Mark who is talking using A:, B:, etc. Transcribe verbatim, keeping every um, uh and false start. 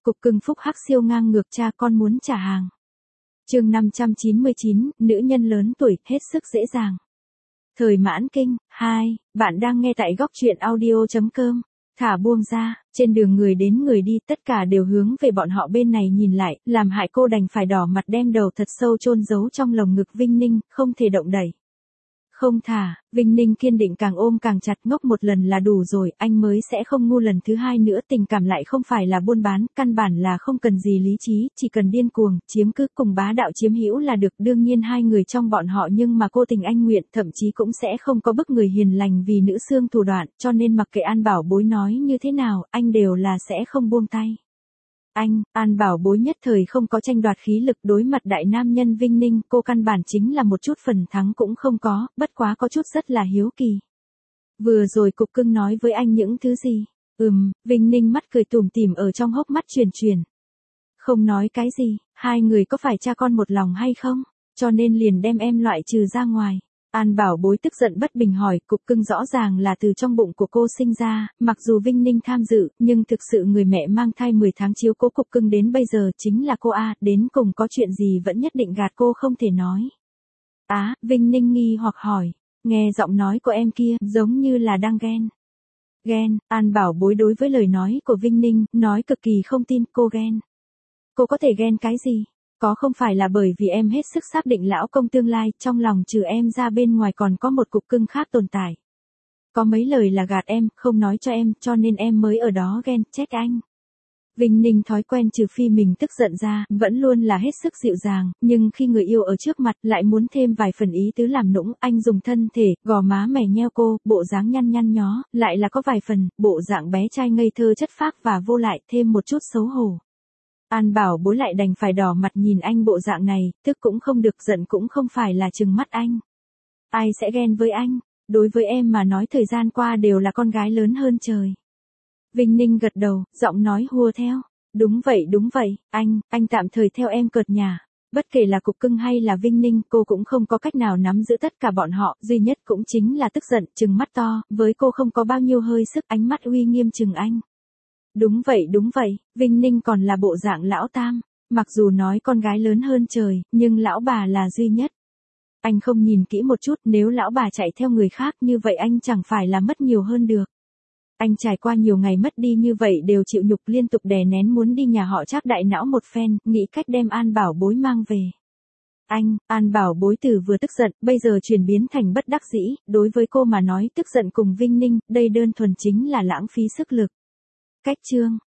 A: Cục cưng phúc hắc siêu ngang ngược cha con muốn trả hàng. Chương năm trăm chín mươi chín, nữ nhân lớn tuổi, hết sức dễ dàng. Thời mãn kinh, hai, bạn đang nghe tại góc truyện audio chấm com. Thả buông ra, trên đường người đến người đi tất cả đều hướng về bọn họ bên này nhìn lại, làm hại cô đành phải đỏ mặt đem đầu thật sâu chôn giấu trong lồng ngực Vinh Ninh, không thể động đẩy. Không thả, Vinh Ninh kiên định càng ôm càng chặt, ngốc một lần là đủ rồi, anh mới sẽ không ngu lần thứ hai nữa. Tình cảm lại không phải là buôn bán, căn bản là không cần gì lý trí, chỉ cần điên cuồng, chiếm cứ cùng bá đạo chiếm hữu là được. Đương nhiên hai người trong bọn họ nhưng mà cô tình anh nguyện, thậm chí cũng sẽ không có bức người hiền lành vì nữ xương thủ đoạn, cho nên mặc kệ An Bảo Bối nói như thế nào, anh đều là sẽ không buông tay. Anh, An Bảo Bối nhất thời không có tranh đoạt khí lực đối mặt đại nam nhân Vinh Ninh, cô căn bản chính là một chút phần thắng cũng không có, bất quá có chút rất là hiếu kỳ. Vừa rồi cục cưng nói với anh những thứ gì? Ừm, Vinh Ninh mắt cười tủm tỉm ở trong hốc mắt truyền truyền. Không nói cái gì, hai người có phải cha con một lòng hay không? Cho nên liền đem em loại trừ ra ngoài. An Bảo Bối tức giận bất bình hỏi, cục cưng rõ ràng là từ trong bụng của cô sinh ra, mặc dù Vinh Ninh tham dự, nhưng thực sự người mẹ mang thai mười tháng chiếu cố cục cưng đến bây giờ chính là cô A, đến cùng có chuyện gì vẫn nhất định gạt cô không thể nói. Á, Vinh Ninh nghi hoặc hỏi, nghe giọng nói của em kia, giống như là đang ghen. Ghen, An Bảo Bối đối với lời nói của Vinh Ninh, nói cực kỳ không tin, cô ghen. Cô có thể ghen cái gì? Có không phải là bởi vì em hết sức xác định lão công tương lai, trong lòng trừ em ra bên ngoài còn có một cục cưng khác tồn tại. Có mấy lời là gạt em, không nói cho em, cho nên em mới ở đó ghen, trách anh. Vinh Ninh thói quen trừ phi mình tức giận ra, vẫn luôn là hết sức dịu dàng, nhưng khi người yêu ở trước mặt lại muốn thêm vài phần ý tứ làm nũng, anh dùng thân thể, gò má mè nheo cô, bộ dáng nhăn nhăn nhó, lại là có vài phần, bộ dạng bé trai ngây thơ chất phác và vô lại, thêm một chút xấu hổ. An Bảo Bối lại đành phải đỏ mặt nhìn anh bộ dạng này, tức cũng không được, giận cũng không phải là trừng mắt anh. Ai sẽ ghen với anh, đối với em mà nói thời gian qua đều là con gái lớn hơn trời. Vinh Ninh gật đầu, giọng nói hùa theo. Đúng vậy đúng vậy, anh, anh tạm thời theo em cợt nhà. Bất kể là cục cưng hay là Vinh Ninh, cô cũng không có cách nào nắm giữ tất cả bọn họ, duy nhất cũng chính là tức giận, trừng mắt to, với cô không có bao nhiêu hơi sức, ánh mắt uy nghiêm trừng anh. Đúng vậy đúng vậy, Vinh Ninh còn là bộ dạng lão tam, mặc dù nói con gái lớn hơn trời, nhưng lão bà là duy nhất. Anh không nhìn kỹ một chút, nếu lão bà chạy theo người khác như vậy anh chẳng phải là mất nhiều hơn được. Anh trải qua nhiều ngày mất đi như vậy đều chịu nhục, liên tục đè nén muốn đi nhà họ Trác đại não một phen, nghĩ cách đem An Bảo Bối mang về. Anh, An Bảo Bối từ vừa tức giận, bây giờ chuyển biến thành bất đắc dĩ, đối với cô mà nói tức giận cùng Vinh Ninh, đây đơn thuần chính là lãng phí sức lực. Cách chương,